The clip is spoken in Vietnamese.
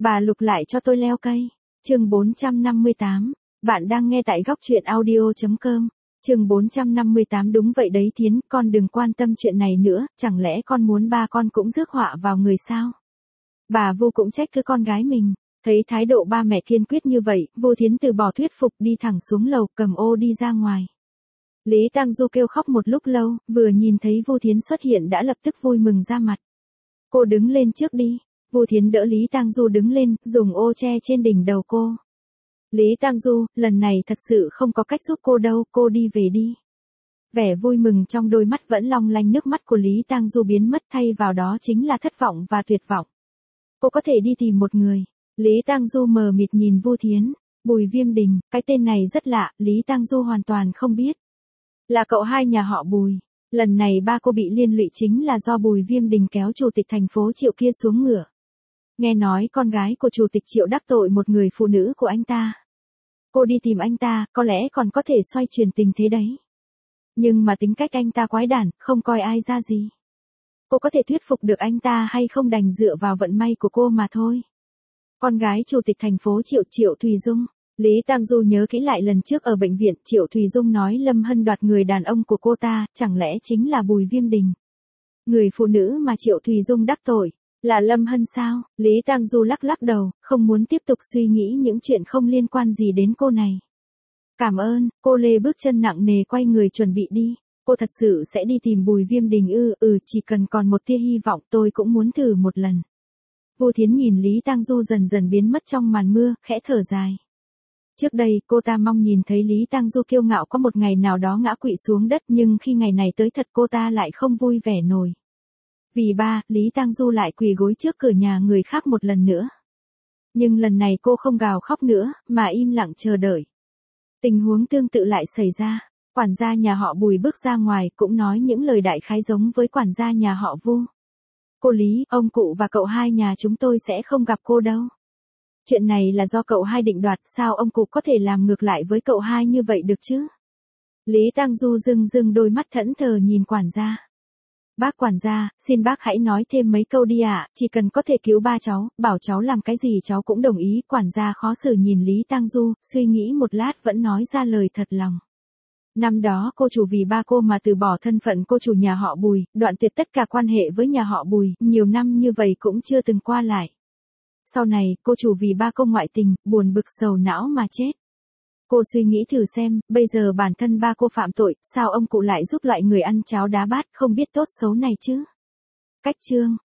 Bà Lục lại cho tôi leo cây. Chương 458. Bạn đang nghe tại góc truyện audio.com. Chương 458. Đúng vậy đấy Thiến, con đừng quan tâm chuyện này nữa, chẳng lẽ con muốn ba con cũng rước họa vào người sao? Bà Vu cũng trách cứ con gái mình. Thấy thái độ ba mẹ kiên quyết như vậy, Vu Thiến từ bỏ thuyết phục đi thẳng xuống lầu, cầm ô đi ra ngoài. Lý Tang Du kêu khóc một lúc lâu, vừa nhìn thấy Vu Thiến xuất hiện đã lập tức vui mừng ra mặt. Cô đứng lên trước đi. Vu Thiến đỡ Lý Tang Du đứng lên, dùng ô che trên đỉnh đầu cô. Lý Tang Du, lần này thật sự không có cách giúp cô đâu, cô đi về đi. Vẻ vui mừng trong đôi mắt vẫn long lanh, nước mắt của Lý Tang Du biến mất, thay vào đó chính là thất vọng và tuyệt vọng. Cô có thể đi tìm một người. Lý Tang Du mờ mịt nhìn Vu Thiến. Bùi Viêm Đình, cái tên này rất lạ, Lý Tang Du hoàn toàn không biết. Là cậu hai nhà họ Bùi. Lần này ba cô bị liên lụy chính là do Bùi Viêm Đình kéo chủ tịch thành phố Triệu kia xuống ngựa. Nghe nói con gái của chủ tịch Triệu đắc tội một người phụ nữ của anh ta. Cô đi tìm anh ta, có lẽ còn có thể xoay chuyển tình thế đấy. Nhưng mà tính cách anh ta quái đản, không coi ai ra gì. Cô có thể thuyết phục được anh ta hay không đành dựa vào vận may của cô mà thôi. Con gái chủ tịch thành phố Triệu, Triệu Thùy Dung. Lý Tang Du nhớ kỹ lại lần trước ở bệnh viện, Triệu Thùy Dung nói Lâm Hân đoạt người đàn ông của cô ta, chẳng lẽ chính là Bùi Viêm Đình. Người phụ nữ mà Triệu Thùy Dung đắc tội, là Lâm Hân sao? Lý Tang Du lắc lắc đầu, không muốn tiếp tục suy nghĩ những chuyện không liên quan gì đến cô này. Cảm ơn, cô Lê bước chân nặng nề quay người chuẩn bị đi. Cô thật sự sẽ đi tìm Bùi Viêm Đình ư? Chỉ cần còn một tia hy vọng tôi cũng muốn thử một lần. Vu Thiến nhìn Lý Tang Du dần dần biến mất trong màn mưa, khẽ thở dài. Trước đây, cô ta mong nhìn thấy Lý Tang Du kiêu ngạo có một ngày nào đó ngã quỵ xuống đất, nhưng khi ngày này tới thật cô ta lại không vui vẻ nổi. Vì ba, Lý Tang Du lại quỳ gối trước cửa nhà người khác một lần nữa. Nhưng lần này cô không gào khóc nữa, mà im lặng chờ đợi. Tình huống tương tự lại xảy ra. Quản gia nhà họ Bùi bước ra ngoài cũng nói những lời đại khái giống với quản gia nhà họ Vu. Cô Lý, ông cụ và cậu hai nhà chúng tôi sẽ không gặp cô đâu. Chuyện này là do cậu hai định đoạt, sao ông cụ có thể làm ngược lại với cậu hai như vậy được chứ? Lý Tang Du rưng đôi mắt thẫn thờ nhìn quản gia. Bác quản gia, xin bác hãy nói thêm mấy câu đi ạ, chỉ cần có thể cứu ba cháu, bảo cháu làm cái gì cháu cũng đồng ý. Quản gia khó xử nhìn Lý Tang Du, suy nghĩ một lát vẫn nói ra lời thật lòng. Năm đó cô chủ vì ba cô mà từ bỏ thân phận cô chủ nhà họ Bùi, đoạn tuyệt tất cả quan hệ với nhà họ Bùi, nhiều năm như vậy cũng chưa từng qua lại. Sau này, cô chủ vì ba cô ngoại tình, buồn bực sầu não mà chết. Cô suy nghĩ thử xem, bây giờ bản thân ba cô phạm tội, sao ông cụ lại giúp loại người ăn cháo đá bát không biết tốt xấu này chứ? Cách chương.